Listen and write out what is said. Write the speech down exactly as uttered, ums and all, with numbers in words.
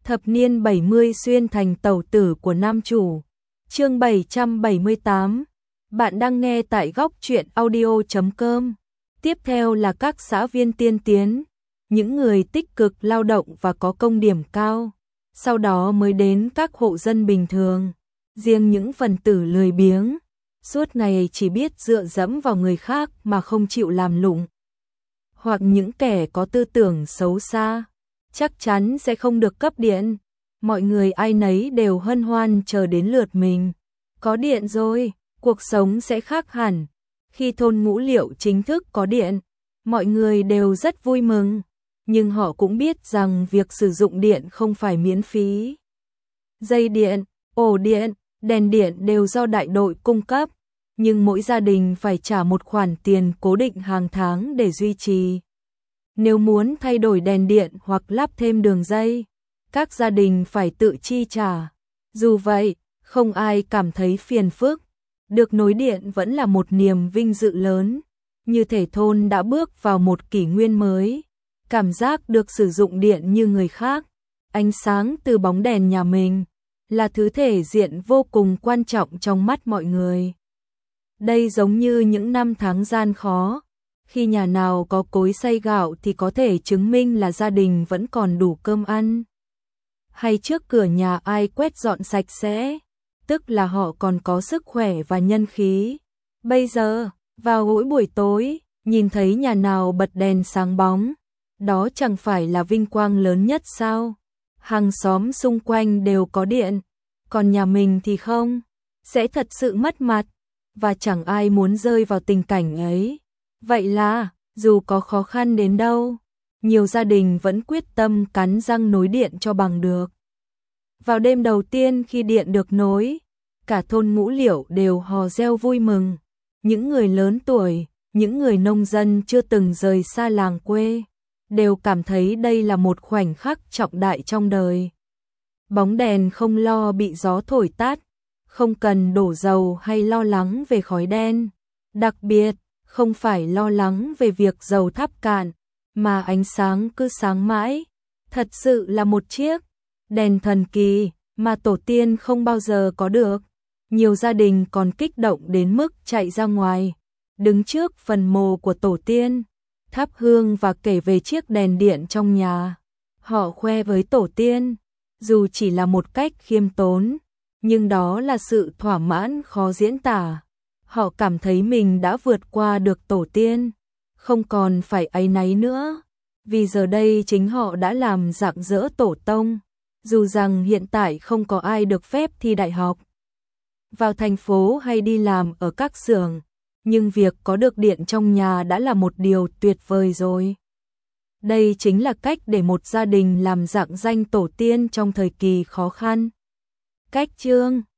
Thập niên bảy mươi xuyên thành tẩu tử của nam chủ. Chương bảy trăm bảy mươi tám. Bạn đang nghe tại góc truyện audio chấm com. Tiếp theo là các xã viên tiên tiến, những người tích cực lao động và có công điểm cao. Sau đó mới đến các hộ dân bình thường, riêng những phần tử lười biếng, suốt ngày chỉ biết dựa dẫm vào người khác mà không chịu làm lụng. Hoặc những kẻ có tư tưởng xấu xa, chắc chắn sẽ không được cấp điện. Mọi người ai nấy đều hân hoan chờ đến lượt mình. Có điện rồi, cuộc sống sẽ khác hẳn. Khi thôn Ngũ Liệu chính thức có điện, mọi người đều rất vui mừng, nhưng họ cũng biết rằng việc sử dụng điện không phải miễn phí. Dây điện, ổ điện, đèn điện đều do đại đội cung cấp, nhưng mỗi gia đình phải trả một khoản tiền cố định hàng tháng để duy trì. Nếu muốn thay đổi đèn điện hoặc lắp thêm đường dây, các gia đình phải tự chi trả. Dù vậy, không ai cảm thấy phiền phức. Được nối điện vẫn là một niềm vinh dự lớn, như thể thôn đã bước vào một kỷ nguyên mới. Cảm giác được sử dụng điện như người khác, ánh sáng từ bóng đèn nhà mình là thứ thể diện vô cùng quan trọng trong mắt mọi người. Đây giống như những năm tháng gian khó, khi nhà nào có cối xay gạo thì có thể chứng minh là gia đình vẫn còn đủ cơm ăn. Hay trước cửa nhà ai quét dọn sạch sẽ, tức là họ còn có sức khỏe và nhân khí. Bây giờ, vào mỗi buổi tối, nhìn thấy nhà nào bật đèn sáng bóng, đó chẳng phải là vinh quang lớn nhất sao? Hàng xóm xung quanh đều có điện, còn nhà mình thì không, sẽ thật sự mất mặt, và chẳng ai muốn rơi vào tình cảnh ấy. Vậy là, dù có khó khăn đến đâu, nhiều gia đình vẫn quyết tâm cắn răng nối điện cho bằng được. Vào đêm đầu tiên khi điện được nối, cả thôn Ngũ Liệu đều hò reo vui mừng. Những người lớn tuổi, những người nông dân chưa từng rời xa làng quê, đều cảm thấy đây là một khoảnh khắc trọng đại trong đời. Bóng đèn không lo bị gió thổi tắt, không cần đổ dầu hay lo lắng về khói đen. Đặc biệt, không phải lo lắng về việc dầu thắp cạn, mà ánh sáng cứ sáng mãi. Thật sự là một chiếc đèn thần kỳ mà tổ tiên không bao giờ có được. Nhiều gia đình còn kích động đến mức chạy ra ngoài, đứng trước phần mộ của tổ tiên, thắp hương và kể về chiếc đèn điện trong nhà. Họ khoe với tổ tiên, dù chỉ là một cách khiêm tốn, nhưng đó là sự thỏa mãn khó diễn tả. Họ cảm thấy mình đã vượt qua được tổ tiên, không còn phải áy náy nữa, vì giờ đây chính họ đã làm rạng rỡ tổ tông. Dù rằng hiện tại không có ai được phép thi đại học, vào thành phố hay đi làm ở các xưởng, nhưng việc có được điện trong nhà đã là một điều tuyệt vời rồi. Đây chính là cách để một gia đình làm rạng danh tổ tiên trong thời kỳ khó khăn. Cách chương